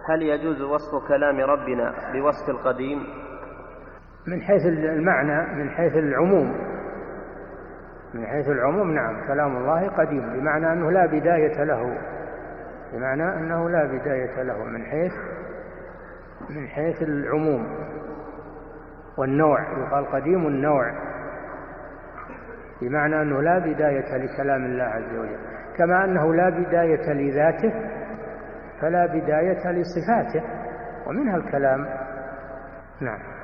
هل يجوز وصف كلام ربنا بوصف القديم؟ من حيث المعنى، من حيث العموم، من حيث العموم نعم، كلام الله قديم، بمعنى أنه لا بداية له، بمعنى أنه لا بداية له من حيث العموم والنوع، يقال قديم النوع، بمعنى أنه لا بداية لكلام الله عز وجل، كما أنه لا بداية لذاته فلا بداية لصفاته، ومنها الكلام. نعم.